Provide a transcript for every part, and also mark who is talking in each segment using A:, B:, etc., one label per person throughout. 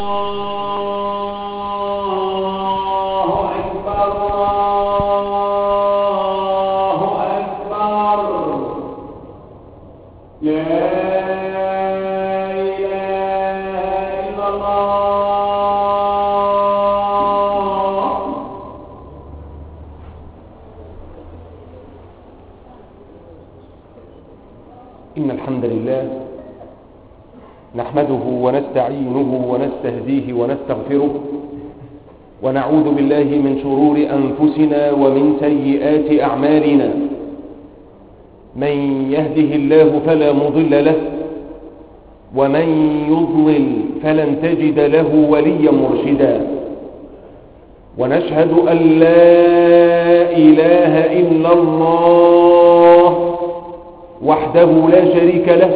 A: إن الحمد لله نحمده ونستعينه ونستهديه ونستغفره ونعوذ بالله من شرور أنفسنا ومن سيئات أعمالنا. من يهده الله فلا مضل له ومن يضلل فلن تجد له وليا مرشدا. ونشهد أن لا إله إلا الله وحده لا شريك له،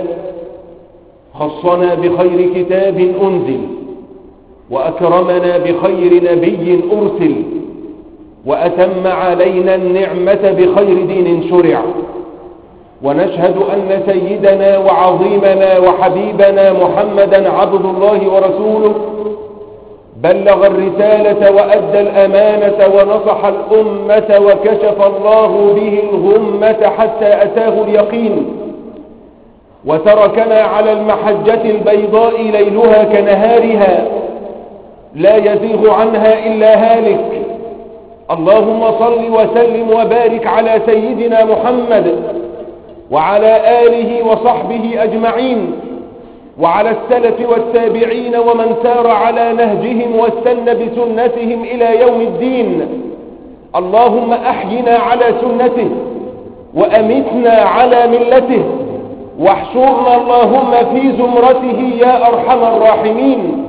A: خصنا بخير كتاب أنزل وأكرمنا بخير نبي أرسل وأتم علينا النعمة بخير دين شرع. ونشهد أن سيدنا وعظيمنا وحبيبنا محمدا عبد الله ورسوله، بلغ الرسالة وأدى الأمانة ونصح الأمة وكشف الله به الغمة حتى أتاه اليقين، وتركنا على المحجة البيضاء ليلها كنهارها لا يزيغ عنها إلا هالك. اللهم صل وسلم وبارك على سيدنا محمد وعلى آله وصحبه أجمعين، وعلى السلف والتابعين ومن سار على نهجهم واستنى بسنتهم إلى يوم الدين. اللهم أحينا على سنته وأمتنا على ملته، واحشرنا اللهم في زمرته يا أرحم الراحمين.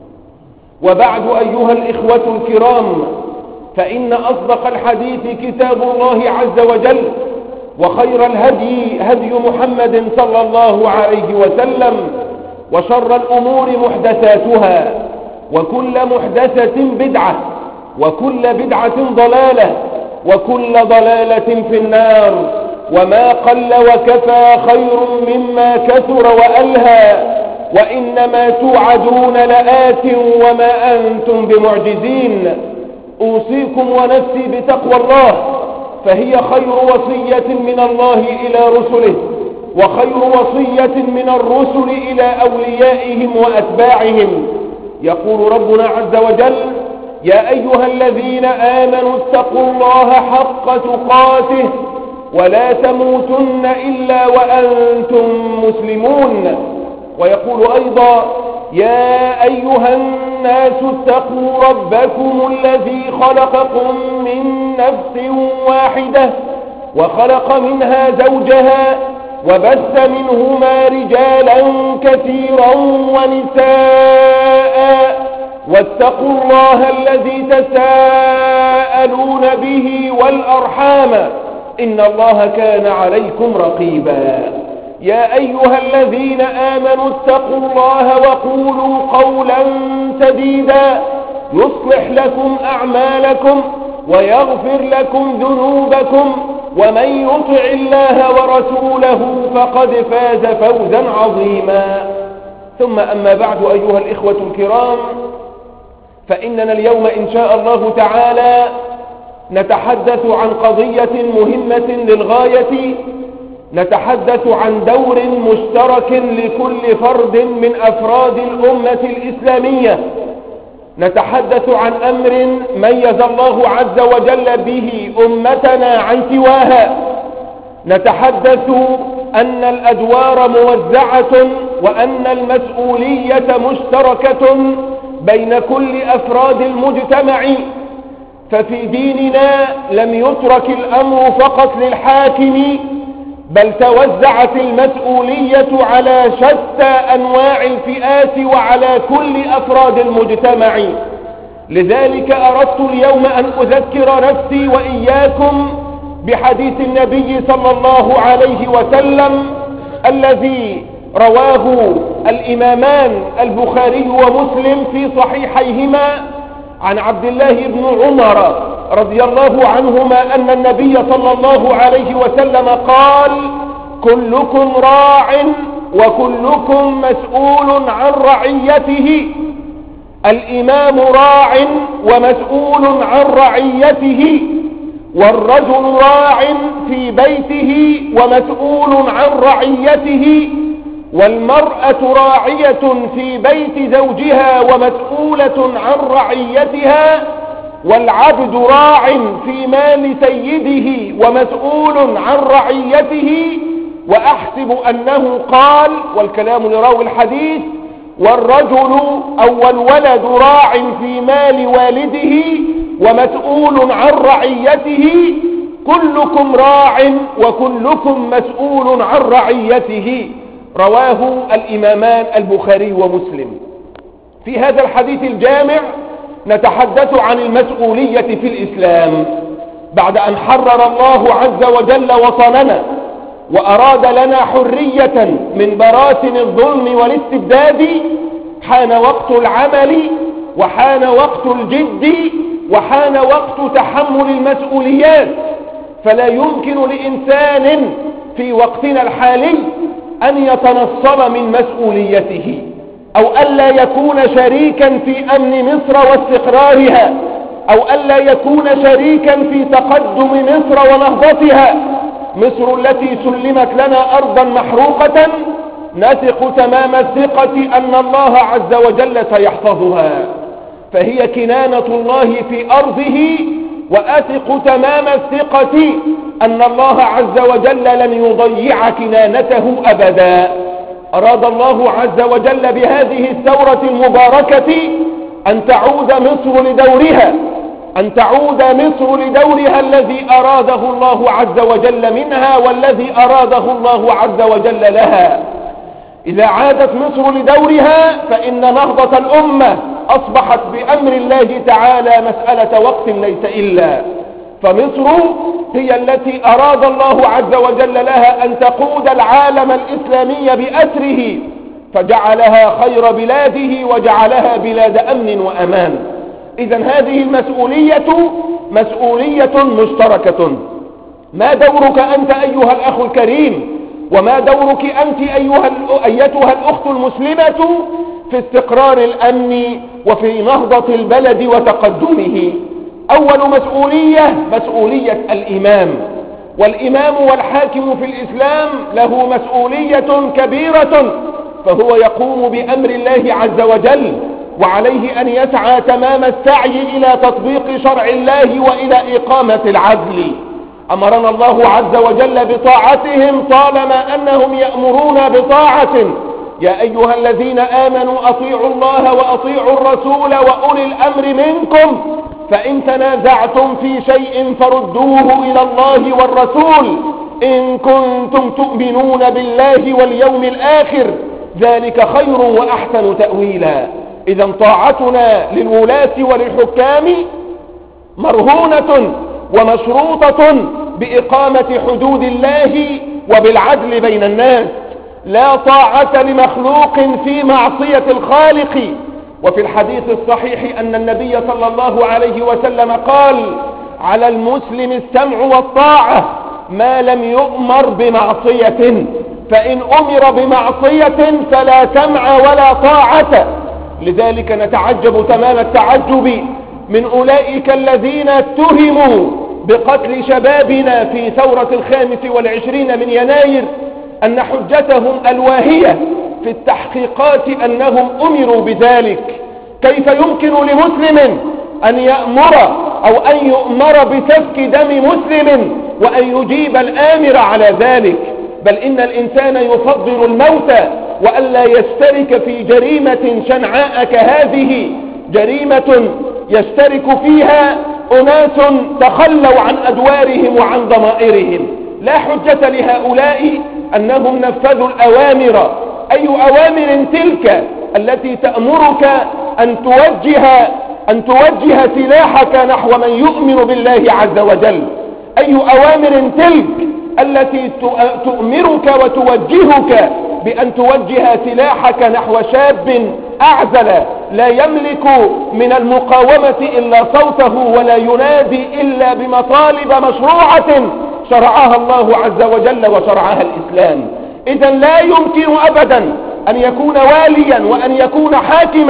A: وبعد أيها الإخوة الكرام، فإن أصدق الحديث كتاب الله عز وجل، وخير الهدي هدي محمد صلى الله عليه وسلم، وشر الأمور محدثاتها، وكل محدثة بدعة، وكل بدعة ضلالة، وكل ضلالة في النار. وما قل وكفى خير مما كثر وألهى، وإنما توعدون لآت وما أنتم بمعجزين. أوصيكم ونفسي بتقوى الله، فهي خير وصية من الله إلى رسله، وخير وصية من الرسل إلى أوليائهم وأتباعهم. يقول ربنا عز وجل: يا أيها الذين آمنوا اتقوا الله حق تقاته ولا تموتن إلا وأنتم مسلمون. ويقول أيضا: يا أيها الناس اتقوا ربكم الذي خلقكم من نفس واحدة وخلق منها زوجها وبث منهما رجالا كثيرا ونساء، واتقوا الله الذي تساءلون به والأرحام إن الله كان عليكم رقيبا. يا أيها الذين آمنوا اتقوا الله وقولوا قولا سديدا يصلح لكم أعمالكم ويغفر لكم ذنوبكم، ومن يطع الله ورسوله فقد فاز فوزا عظيما. ثم أما بعد أيها الإخوة الكرام، فإننا اليوم إن شاء الله تعالى نتحدث عن قضية مهمة للغاية، نتحدث عن دور مشترك لكل فرد من أفراد الأمة الإسلامية، نتحدث عن أمر ميز الله عز وجل به أمتنا عن سواها، نتحدث أن الأدوار موزعة وأن المسؤولية مشتركة بين كل أفراد المجتمع. ففي ديننا لم يترك الأمر فقط للحاكم، بل توزعت المسؤولية على شتى أنواع الفئات وعلى كل أفراد المجتمع. لذلك أردت اليوم أن أذكر نفسي وإياكم بحديث النبي صلى الله عليه وسلم الذي رواه الإمامان البخاري ومسلم في صحيحيهما عن عبد الله بن عمر رضي الله عنهما أن النبي صلى الله عليه وسلم قال: كلكم راع وكلكم مسؤول عن رعيته. الإمام راع ومسؤول عن رعيته، والرجل راع في بيته ومسؤول عن رعيته، والمرأة راعية في بيت زوجها ومسؤولة عن رعيتها، والعبد راع في مال سيده ومسؤول عن رعيته. وأحسب أنه قال، والكلام لراوي الحديث: والرجل أو الولد راع في مال والده ومسؤول عن رعيته، كلكم راع وكلكم مسؤول عن رعيته. رواه الإمامان البخاري ومسلم. في هذا الحديث الجامع نتحدث عن المسؤولية في الإسلام بعد أن حرر الله عز وجل وطننا وأراد لنا حرية من براثن الظلم والاستبداد. حان وقت العمل، وحان وقت الجد، وحان وقت تحمل المسؤوليات. فلا يمكن لإنسان في وقتنا الحالي أن يتنصل من مسؤوليته، أو ألا يكون شريكا في أمن مصر واستقرارها، أو ألا يكون شريكا في تقدم مصر ونهضتها. مصر التي سلمت لنا أرضا محروقة نثق تمام الثقة أن الله عز وجل سيحفظها، فهي كنانة الله في أرضه، وأثق تمام الثقة أن الله عز وجل لن يضيع كنانته أبدا. أراد الله عز وجل بهذه الثورة المباركة أن تعود مصر لدورها، أن تعود مصر لدورها الذي أراده الله عز وجل منها والذي أراده الله عز وجل لها. إذا عادت مصر لدورها فإن نهضة الأمة أصبحت بأمر الله تعالى مسألة وقت ليس إلا. فمصر هي التي أراد الله عز وجل لها أن تقود العالم الإسلامي بأسره، فجعلها خير بلاده وجعلها بلاد أمن وأمان. إذن هذه المسؤولية مسؤولية مشتركة. ما دورك أنت أيها الأخ الكريم، وما دورك أنت أيتها الأخت المسلمة في استقرار الأمن وفي نهضة البلد وتقدمه؟ أول مسؤولية مسؤولية الإمام، والإمام والحاكم في الإسلام له مسؤولية كبيرة، فهو يقوم بأمر الله عز وجل، وعليه أن يسعى تمام السعي إلى تطبيق شرع الله وإلى إقامة العدل. أمرنا الله عز وجل بطاعتهم طالما أنهم يأمرون بطاعة. يا أيها الذين آمنوا أطيعوا الله وأطيعوا الرسول وأولي الأمر منكم، فإن تنازعتم في شيء فردوه إلى الله والرسول إن كنتم تؤمنون بالله واليوم الآخر، ذلك خير وأحسن تأويلا. إذا طاعتنا للولاة وللحكام مرهونة ومشروطة بإقامة حدود الله وبالعدل بين الناس. لا طاعة لمخلوق في معصية الخالق. وفي الحديث الصحيح أن النبي صلى الله عليه وسلم قال: على المسلم السمع والطاعة ما لم يؤمر بمعصية، فإن أمر بمعصية فلا سمع ولا طاعة. لذلك نتعجب تمام التعجب من أولئك الذين اتهموا بقتل شبابنا في ثورة 25 من يناير، أن حجتهم الواهية في التحقيقات أنهم أمروا بذلك. كيف يمكن لمسلم أن يأمر أو أن يؤمر بسفك دم مسلم وأن يجيب الآمر على ذلك؟ بل إن الإنسان يفضل الموت وألا يشترك في جريمة شنعاء كهذه، جريمة يشترك فيها أناس تخلوا عن أدوارهم وعن ضمائرهم. لا حجة لهؤلاء أنهم نفذوا الأوامر. أي أوامر تلك التي تأمرك أن توجه سلاحك نحو من يؤمن بالله عز وجل؟ أي أوامر تلك التي تؤمرك وتوجهك بأن توجه سلاحك نحو شاب أعزل لا يملك من المقاومة إلا صوته ولا ينادي إلا بمطالب مشروعة شرعها الله عز وجل وشرعها الإسلام؟ إذن لا يمكن أبدا أن يكون واليا وأن يكون حاكما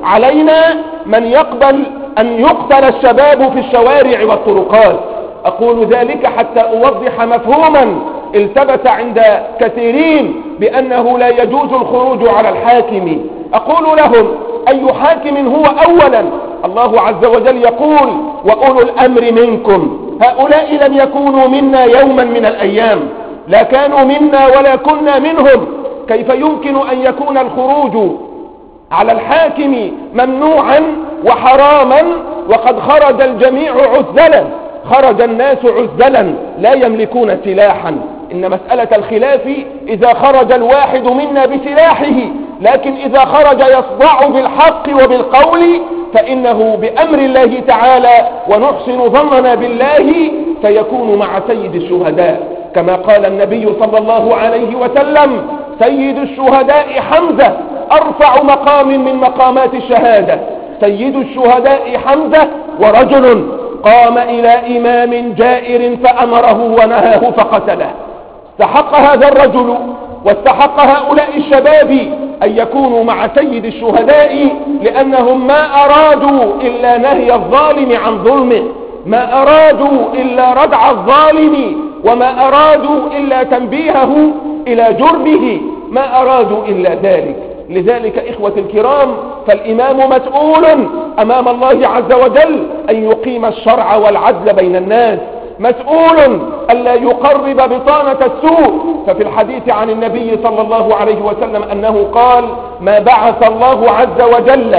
A: علينا من يقبل أن يقتل الشباب في الشوارع والطرقات. أقول ذلك حتى أوضح مفهوما التبس عند كثيرين بأنه لا يجوز الخروج على الحاكم. أقول لهم: أي حاكم هو؟ أولا الله عز وجل يقول: وأولو الأمر منكم. هؤلاء لم يكونوا منا يوما من الأيام، لا كانوا منا ولا كنا منهم. كيف يمكن أن يكون الخروج على الحاكم ممنوعا وحراما وقد خرج الجميع عزلا؟ خرج الناس عزلا لا يملكون سلاحا. إن مسألة الخلاف إذا خرج الواحد منا بسلاحه، لكن إذا خرج يصدع بالحق وبالقول فإنه بأمر الله تعالى ونحسن ظننا بالله سيكون مع سيد الشهداء، كما قال النبي صلى الله عليه وسلم: سيد الشهداء حمزة، أرفع مقام من مقامات الشهادة. سيد الشهداء حمزة، ورجل قام إلى إمام جائر فأمره ونهاه فقتله. استحق هذا الرجل واستحق هؤلاء الشباب أن يكونوا مع سيد الشهداء، لأنهم ما أرادوا إلا نهي الظالم عن ظلمه، ما أرادوا إلا ردع الظالم، وما أرادوا إلا تنبيهه إلى جرمه، ما أرادوا إلا ذلك. لذلك إخوة الكرام، فالإمام مسؤول أمام الله عز وجل أن يقيم الشرع والعدل بين الناس، مسؤول ألا يقرب بطانة السوء. ففي الحديث عن النبي صلى الله عليه وسلم أنه قال: ما بعث الله عز وجل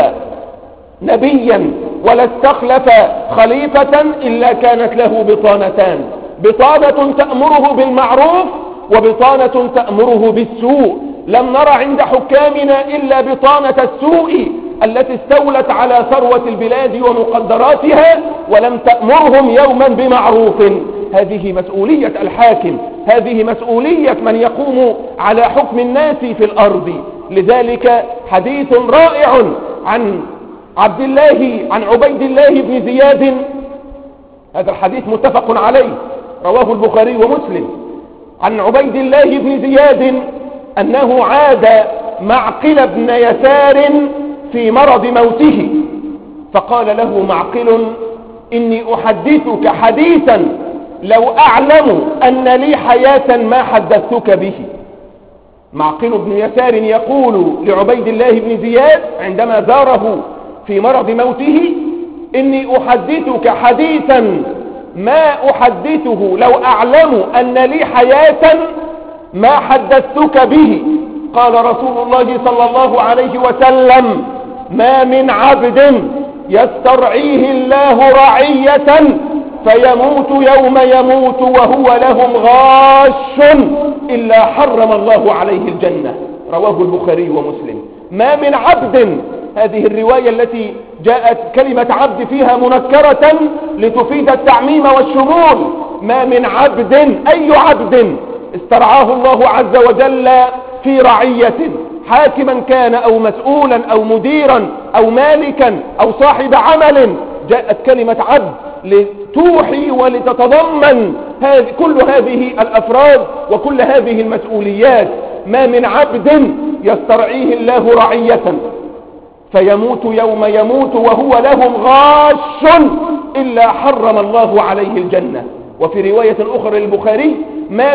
A: نبيا ولا استخلف خليفة إلا كانت له بطانتان: بطانة تأمره بالمعروف وبطانة تأمره بالسوء. لم نرى عند حكامنا إلا بطانة السوء التي استولت على ثروة البلاد ومقدراتها، ولم تأمرهم يوما بمعروف. هذه مسؤولية الحاكم، هذه مسؤولية من يقوم على حكم الناس في الأرض. لذلك حديث رائع عن عبيد الله بن زياد، هذا الحديث متفق عليه رواه البخاري ومسلم، عن عبيد الله بن زياد أنه عاد معقل بن يسار في مرض موته، فقال له معقل: إني أحدثك حديثا لو أعلم أن لي حياة ما حدثتك به. معقل بن يسار يقول لعبيد الله بن زياد عندما زاره في مرض موته: إني أحدثك حديثا ما أحدثه لو أعلم أن لي حياة ما حدثتك به. قال رسول الله صلى الله عليه وسلم: ما من عبد يسترعيه الله رعية فيموت يوم يموت وهو لهم غاش إلا حرم الله عليه الجنة. رواه البخاري ومسلم. ما من عبد، هذه الرواية التي جاءت كلمة عبد فيها منكرة لتفيد التعميم والشمول. ما من عبد، أي عبد استرعاه الله عز وجل في رعية، حاكما كان أو مسؤولا أو مديرا أو مالكا أو صاحب عمل، جاءت كلمة عبد لتوحي ولتتضمن كل هذه الأفراد وكل هذه المسؤوليات. ما من عبد يسترعيه الله رعية فيموت يوم يموت وهو لهم غاش إلا حرم الله عليه الجنة. وفي رواية أخرى للبخاري: ما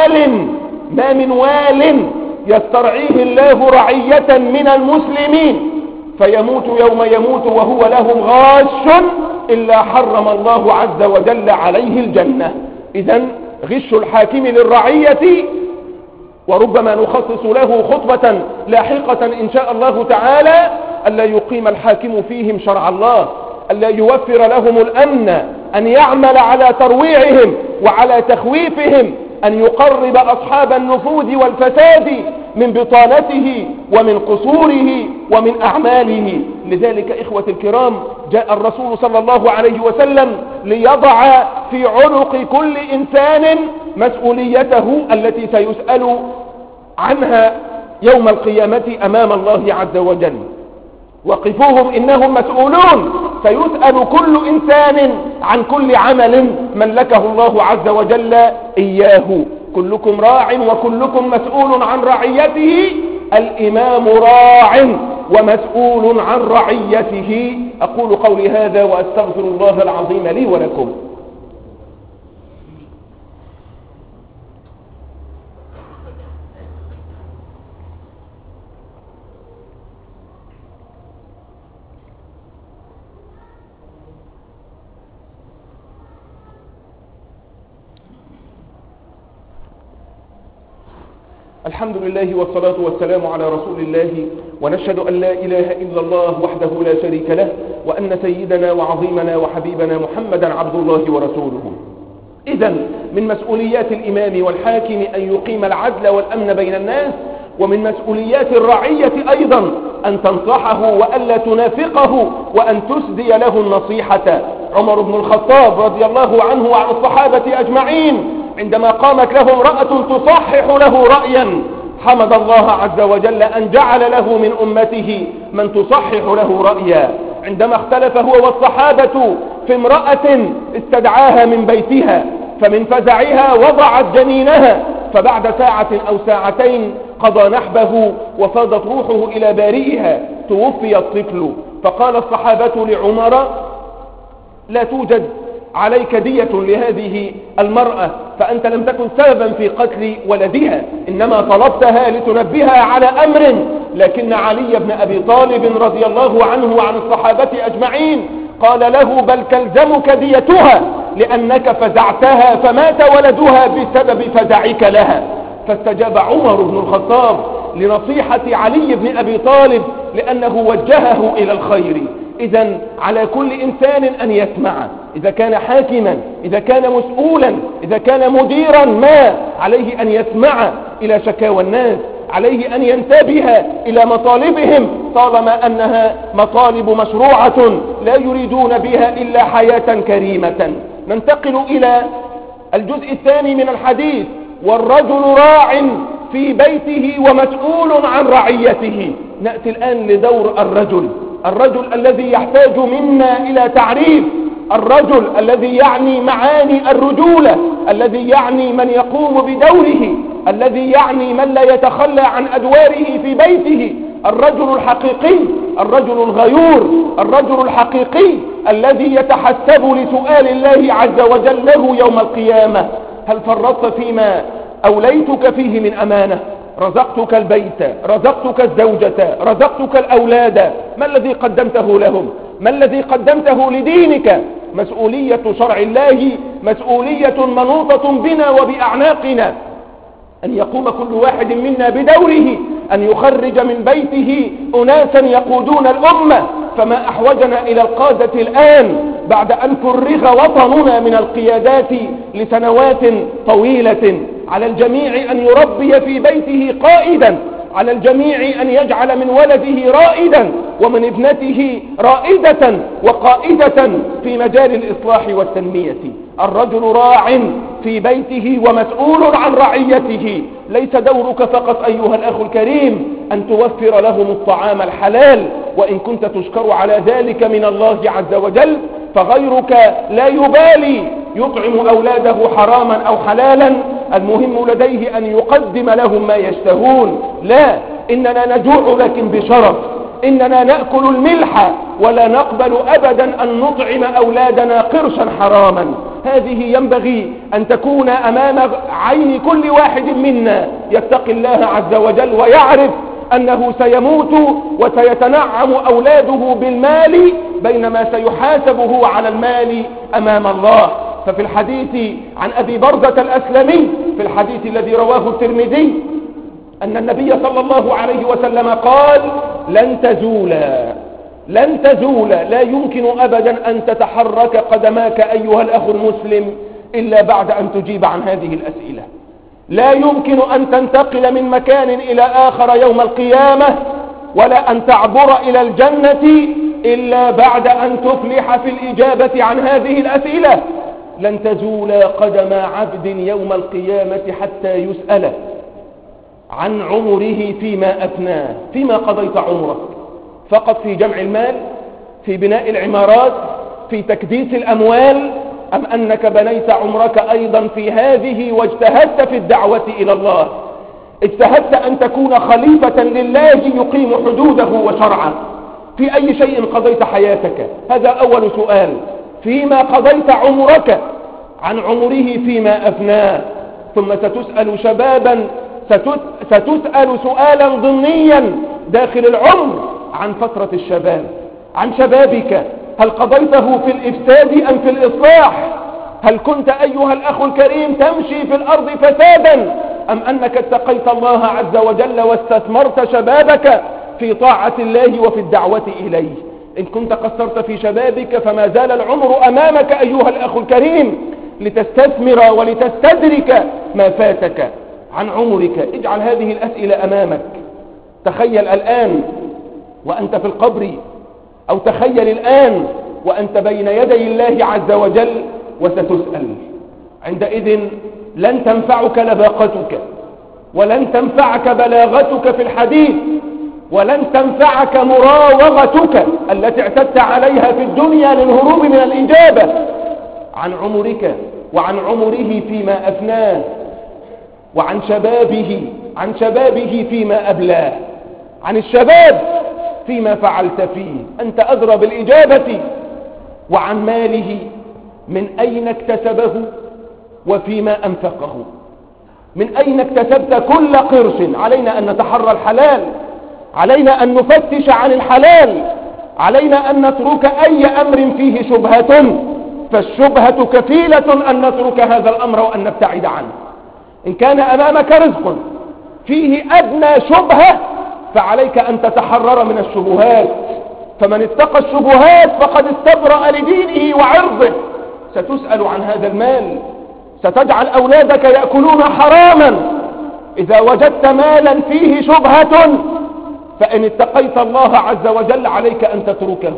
A: من وال يسترعيه الله رعية من المسلمين فيموت يوم يموت وهو لهم غاش إلا حرم الله عز وجل عليه الجنة. إذن غش الحاكم للرعية، وربما نخصص له خطبة لاحقة إن شاء الله تعالى، ألا يقيم الحاكم فيهم شرع الله، ألا يوفر لهم الأمن، أن يعمل على ترويعهم وعلى تخويفهم، أن يقرب أصحاب النفوذ والفساد من بطانته ومن قصوره ومن أعماله. لذلك إخوة الكرام، جاء الرسول صلى الله عليه وسلم ليضع في عنق كل إنسان مسؤوليته التي سيسأل عنها يوم القيامة أمام الله عز وجل. وقفوهم إنهم مسؤولون، سيسأل كل إنسان عن كل عمل ملكه الله عز وجل إياه. كلكم راع وكلكم مسؤول عن رعيته. الإمام راع ومسؤول عن رعيته. أقول قولي هذا وأستغفر الله العظيم لي ولكم. الحمد لله والصلاة والسلام على رسول الله، ونشهد أن لا إله إلا الله وحده لا شريك له، وأن سيدنا وعظيمنا وحبيبنا محمدا عبد الله ورسوله. إذن من مسؤوليات الإمام والحاكم أن يقيم العدل والأمن بين الناس، ومن مسؤوليات الرعية أيضا أن تنصحه وألا تنافقه وأن تسدي له النصيحة. عمر بن الخطاب رضي الله عنه وعن الصحابة أجمعين عندما قامت له امرأة تصحح له رأيا حمد الله عز وجل أن جعل له من أمته من تصحح له رأيا. عندما اختلف هو والصحابة في امرأة استدعاها من بيتها، فمن فزعها وضعت جنينها، فبعد ساعة أو ساعتين قضى نحبه وفاضت روحه إلى بارئها، توفي الطفل. فقال الصحابة لعمر: لا توجد عليك دية لهذه المرأة، فأنت لم تكن سببا في قتل ولدها، إنما طلبتها لتنبهها على أمر. لكن علي بن أبي طالب رضي الله عنه وعن الصحابة أجمعين قال له: بل تلزمك ديتها لأنك فزعتها فمات ولدها بسبب فزعك لها. فاستجاب عمر بن الخطاب لنصيحة علي بن أبي طالب لأنه وجهه إلى الخير. إذن على كل إنسان أن يسمع، إذا كان حاكما، إذا كان مسؤولا، إذا كان مديرا ما، عليه أن يسمع إلى شكاوى الناس، عليه أن ينتبه إلى مطالبهم طالما أنها مطالب مشروعة لا يريدون بها إلا حياة كريمة. ننتقل إلى الجزء الثاني من الحديث: والرجل راع في بيته ومسؤول عن رعيته. نأتي الآن لدور الرجل الذي يحتاج منا إلى تعريف، الرجل الذي يعني معاني الرجولة، الذي يعني من يقوم بدوره، الذي يعني من لا يتخلى عن أدواره في بيته، الرجل الحقيقي، الرجل الغيور، الرجل الحقيقي الذي يتحسب لسؤال الله عز وجل له يوم القيامة: هل فرطت فيما أوليتك فيه من أمانة؟ رزقتك البيت، رزقتك الزوجة، رزقتك الأولاد، ما الذي قدمته لهم؟ ما الذي قدمته لدينك؟ مسؤولية شرع الله مسؤولية منوطة بنا وبأعناقنا، أن يقوم كل واحد منا بدوره، أن يخرج من بيته أناسا يقودون الأمة. فما أحوجنا إلى القادة الآن بعد أن فرغ وطننا من القيادات لسنوات طويلة؟ على الجميع أن يربي في بيته قائدا، على الجميع أن يجعل من ولده رائدا ومن ابنته رائدة وقائدة في مجال الإصلاح والتنمية. الرجل راع في بيته ومسؤول عن رعيته. ليس دورك فقط أيها الأخ الكريم أن توفر لهم الطعام الحلال، وإن كنت تشكر على ذلك من الله عز وجل، فغيرك لا يبالي يطعم أولاده حراما أو حلالا، المهم لديه أن يقدم لهم ما يشتهون. لا، إننا نجوع لكن بشرف، إننا نأكل الملح ولا نقبل أبدا أن نطعم أولادنا قرشا حراما. هذه ينبغي أن تكون أمام عين كل واحد منا يتقي الله عز وجل ويعرف أنه سيموت وسيتنعم أولاده بالمال، بينما سيحاسبه على المال أمام الله. ففي الحديث عن أبي برزة الأسلمي، في الحديث الذي رواه الترمذي، أن النبي صلى الله عليه وسلم قال: لن تزول، لا يمكن أبدا أن تتحرك قدماك أيها الأخ المسلم إلا بعد أن تجيب عن هذه الأسئلة. لا يمكن أن تنتقل من مكان إلى آخر يوم القيامة، ولا أن تعبر إلى الجنة إلا بعد أن تفلح في الإجابة عن هذه الأسئلة. لن تزول قدم عبد يوم القيامة حتى يسأل عن عمره فيما أفناه. فيما قضيت عمرك؟ فقط في جمع المال، في بناء العمارات، في تكديس الأموال، أم أنك بنيت عمرك أيضا في هذه واجتهدت في الدعوة إلى الله؟ اجتهدت أن تكون خليفة لله يقيم حدوده وشرعه. في أي شيء قضيت حياتك؟ هذا أول سؤال. فيما قضيت عمرك؟ عن عمره فيما أفناه. ثم ستسأل شبابا، ستسأل سؤالا ضمنيا داخل العمر عن فترة الشباب، عن شبابك. هل قضيته في الإفساد أم في الإصلاح؟ هل كنت أيها الأخ الكريم تمشي في الأرض فسادا أم أنك اتقيت الله عز وجل واستثمرت شبابك في طاعة الله وفي الدعوة إليه؟ إن كنت قصرت في شبابك فما زال العمر أمامك أيها الأخ الكريم لتستثمر ولتستدرك ما فاتك عن عمرك. اجعل هذه الأسئلة أمامك. تخيل الآن وأنت في القبر، أو تخيل الآن وأنت بين يدي الله عز وجل وستسأل. عندئذ لن تنفعك لباقتك، ولن تنفعك بلاغتك في الحديث، ولن تنفعك مراوغتك التي اعتدت عليها في الدنيا للهروب من الإجابة عن عمرك وعن عمره فيما أفناه، وعن شبابه فيما أبلاه، عن الشباب فيما فعلت فيه. أنت أدرى بالإجابة. وعن ماله، من أين اكتسبه وفيما أنفقه. من أين اكتسبت كل قرش؟ علينا أن نتحرى الحلال، علينا أن نفتش عن الحلال، علينا أن نترك أي أمر فيه شبهة، فالشبهة كفيلة أن نترك هذا الأمر وأن نبتعد عنه. إن كان أمامك رزق فيه أدنى شبهة فعليك أن تتحرر من الشبهات، فمن اتقى الشبهات فقد استبرأ لدينه وعرضه. ستسأل عن هذا المال. ستجعل أولادك يأكلون حراما. إذا وجدت مالا فيه شبهة فإن اتقيت الله عز وجل عليك أن تتركه.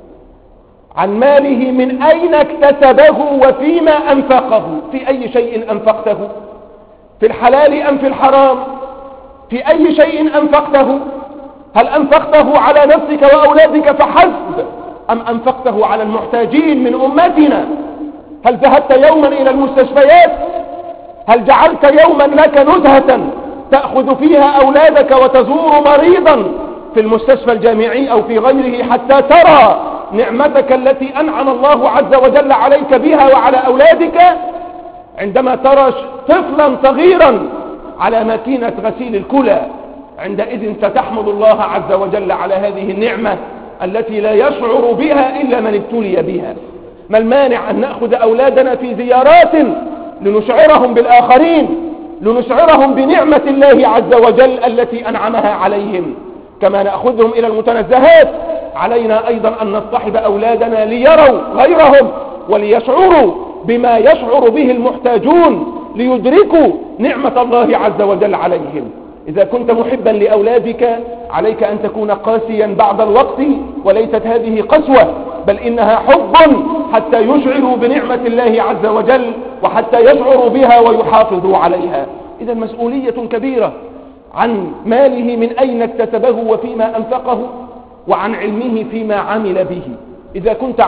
A: عن ماله، من أين اكتسبه وفيما أنفقه. في أي شيء أنفقته؟ في الحلال أم في الحرام؟ في أي شيء أنفقته؟ هل أنفقته على نفسك وأولادك فحسب أم أنفقته على المحتاجين من أمتنا؟ هل ذهبت يوما إلى المستشفيات؟ هل جعلت يوما لك نزهة تأخذ فيها أولادك وتزور مريضا في المستشفى الجامعي أو في غيره حتى ترى نعمتك التي أنعم الله عز وجل عليك بها وعلى أولادك؟ عندما ترى طفلا صغيرا على ماكينة غسيل الكلى، عندئذ ستحمد الله عز وجل على هذه النعمة التي لا يشعر بها إلا من ابتلي بها. ما المانع أن نأخذ أولادنا في زيارات لنشعرهم بالآخرين، لنشعرهم بنعمة الله عز وجل التي أنعمها عليهم؟ كما نأخذهم إلى المتنزهات علينا أيضا أن نصطحب أولادنا ليروا غيرهم وليشعروا بما يشعر به المحتاجون، ليدركوا نعمة الله عز وجل عليهم. إذا كنت محبا لأولادك عليك أن تكون قاسيا بعض الوقت، وليست هذه قسوة بل إنها حب حتى يشعروا بنعمة الله عز وجل وحتى يشعروا بها ويحافظوا عليها. إذا مسؤولية كبيرة. عن ماله، من أين اكتسبه وفيما أنفقه، وعن علمه فيما عمل به. إذا كنت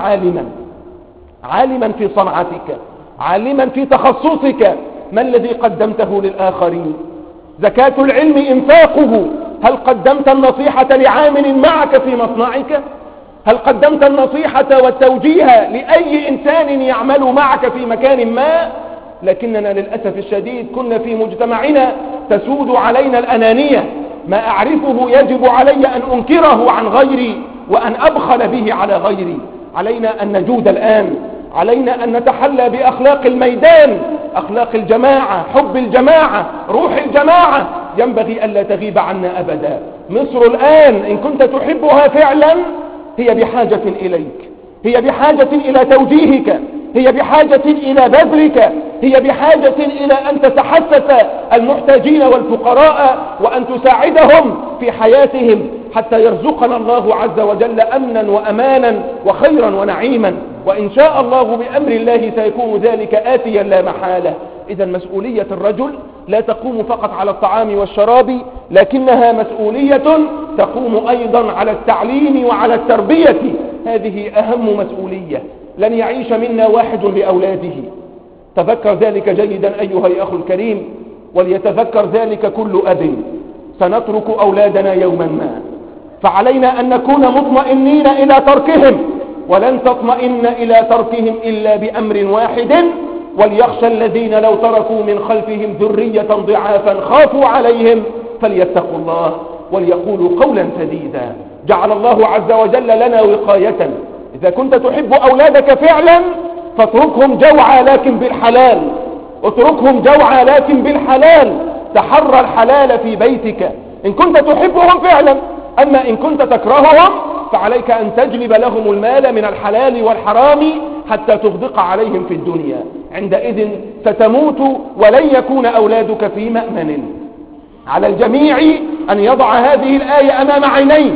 A: عالما في صنعتك، عالما في تخصصك، ما الذي قدمته للآخرين؟ زكاة العلم إنفاقه. هل قدمت النصيحة لعامل معك في مصنعك؟ هل قدمت النصيحة والتوجيه لأي إنسان يعمل معك في مكان ما؟ لكننا للأسف الشديد كنا في مجتمعنا تسود علينا الأنانية. ما أعرفه يجب علي أن أنكره عن غيري وأن أبخل به على غيري. علينا أن نجود الآن، علينا أن نتحلى بأخلاق الميدان، أخلاق الجماعة، حب الجماعة، روح الجماعة. ينبغي ألا تغيب عنا أبدا. مصر الآن إن كنت تحبها فعلا هي بحاجة إليك، هي بحاجة إلى توجيهك، هي بحاجة إلى بذلك، هي بحاجة إلى أن تتحسس المحتاجين والفقراء وأن تساعدهم في حياتهم حتى يرزقنا الله عز وجل أمنا وأمانا وخيرا ونعيما. وإن شاء الله بأمر الله سيكون ذلك آتيا لا محالة. إذا مسؤولية الرجل لا تقوم فقط على الطعام والشراب، لكنها مسؤولية تقوم أيضا على التعليم وعلى التربية. هذه أهم مسؤولية. لن يعيش منا واحد لأولاده. تذكر ذلك جيدا أيها الأخ الكريم. وليتذكر ذلك كل أب. سنترك أولادنا يوما ما، فعلينا أن نكون مطمئنين إلى تركهم، ولن تطمئن إلى تركهم إلا بأمر واحد: وليخشى الذين لو تركوا من خلفهم ذرية ضعافا خافوا عليهم فليتقوا الله وليقولوا قولا سديدا. جعل الله عز وجل لنا وقاية. إذا كنت تحب أولادك فعلا فاتركهم جوعى لكن بالحلال، اتركهم جوعى لكن بالحلال، تحرى الحلال في بيتك إن كنت تحبهم فعلا. أما إن كنت تكرههم فعليك أن تجلب لهم المال من الحلال والحرام حتى تغدق عليهم في الدنيا. عندئذ ستموت ولن يكون أولادك في مأمن. على الجميع أن يضع هذه الآية أمام عينيه: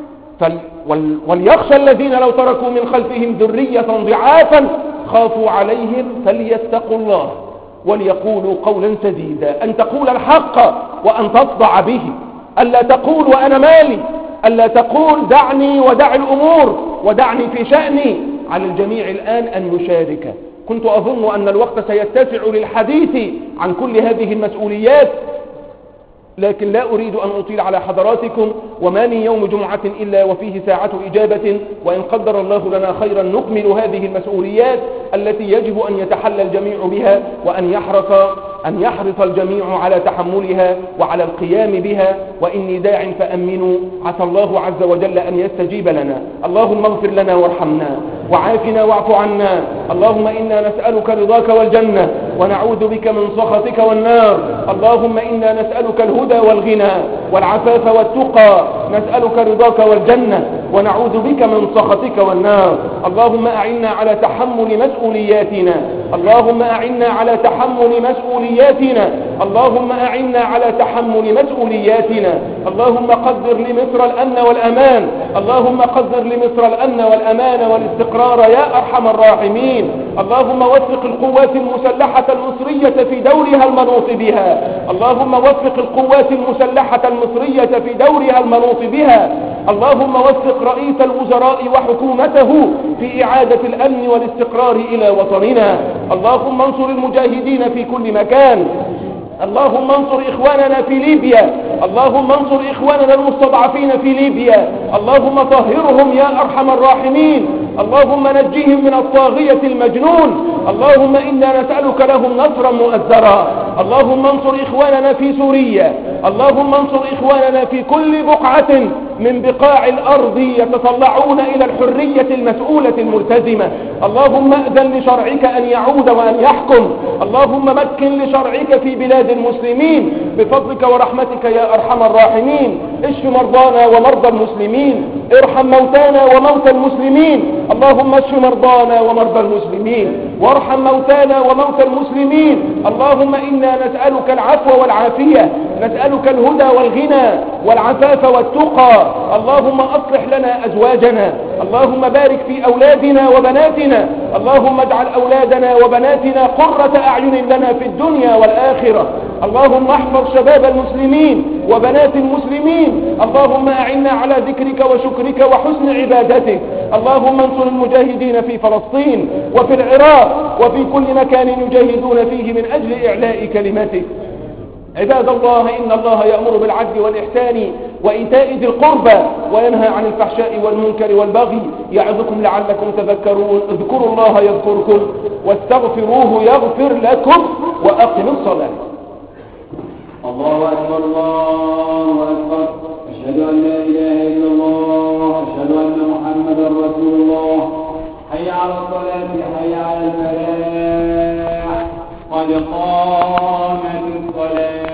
A: وليخشى الذين لو تركوا من خلفهم ذرية ضعافا خافوا عليهم فليتقوا الله وليقولوا قولا سديدا. أن تقول الحق وأن تطبع به، ألا تقول وأنا مالي، ألا تقول دعني ودع الأمور ودعني في شأني. على الجميع الآن أن يشارك. كنت أظن أن الوقت سيتسع للحديث عن كل هذه المسؤوليات، لكن لا أريد أن أطيل على حضراتكم، وما من يوم جمعة إلا وفيه ساعة إجابة، وإن قدر الله لنا خيرا نكمل هذه المسؤوليات التي يجب أن يتحلى الجميع بها، وأن يحرص الجميع على تحملها وعلى القيام بها. وإني داع فأمنوا، عسى الله عز وجل أن يستجيب لنا. اللهم اغفر لنا وارحمنا وعافنا واعف عنا. اللهم إنا نسألك رضاك والجنة ونعوذ بك من سخطك والنار. اللهم إنا نسألك الهدى والغنى والعفاف والتقى. نسألك رضاك والجنة ونعوذ بك من سخطك والنار. اللهم أعنا على تحمل مسؤولياتنا. اللهم أعنا على تحمل مسؤولياتنا. اللهم أعنا على تحمل مسؤولياتنا. اللهم قدر لمصر الأمن والأمان. اللهم قدر لمصر الأمن والأمان والاستقرار يا أرحم الراحمين. اللهم وفق القوات المسلحة المصرية في دورها المنوط بها. اللهم وفق القوات المسلحة المصرية في دورها المنوط بها. اللهم وفق رئيس الوزراء وحكومته في إعادة الأمن والاستقرار إلى وطننا. اللهم انصر المجاهدين في كل مكان. اللهم انصر إخواننا في ليبيا. اللهم انصر إخواننا المستضعفين في ليبيا. اللهم طهرهم يا أرحم الراحمين. اللهم نجهم من الطاغية المجنون. اللهم إنا نسألك لهم نصرا مؤزرا. اللهم انصر إخواننا في سوريا. اللهم انصر إخواننا في كل بقعة من بقاع الأرض يتطلعون إلى الحرية المسؤولة الملتزمة. اللهم أذن لشرعك أن يعود وأن يحكم. اللهم مكن لشرعك في بلاد المسلمين بفضلك ورحمتك يا أرحم الراحمين. اشف مرضانا ومرضى المسلمين. ارحم موتانا وموتى المسلمين. اللهم اشف مرضانا ومرضى المسلمين وارحم موتانا وموتى المسلمين. اللهم إنا نسألك العفو والعافية، نسألك الهدى والغنى والعفاف والتقى. اللهم أصلح لنا أزواجنا. اللهم بارك في أولادنا وبناتنا. اللهم اجعل أولادنا وبناتنا قرة أعين لنا في الدنيا والآخرة. اللهم احفظ شباب المسلمين وبنات المسلمين. اللهم أعنا على ذكرك وشكرك وحسن عبادتك. اللهم انصر المجاهدين في فلسطين وفي العراق وفي كل مكان يجاهدون فيه من أجل إعلاء كلمتك. عباد الله، إن الله يأمر بالعدل والإحسان وإيتاء ذي القربى وينهى عن الفحشاء والمنكر والبغي يعظكم لعلكم تذكرون. اذكروا الله يذكركم واستغفروه يغفر لكم وأقموا الصلاة.
B: الله أكبر الله أكبر. أشهد أن لا إله إلا الله. أشهد أن محمدا رسول الله. حي على الصلاة حي على الفلاح. قد قامت الصلاة.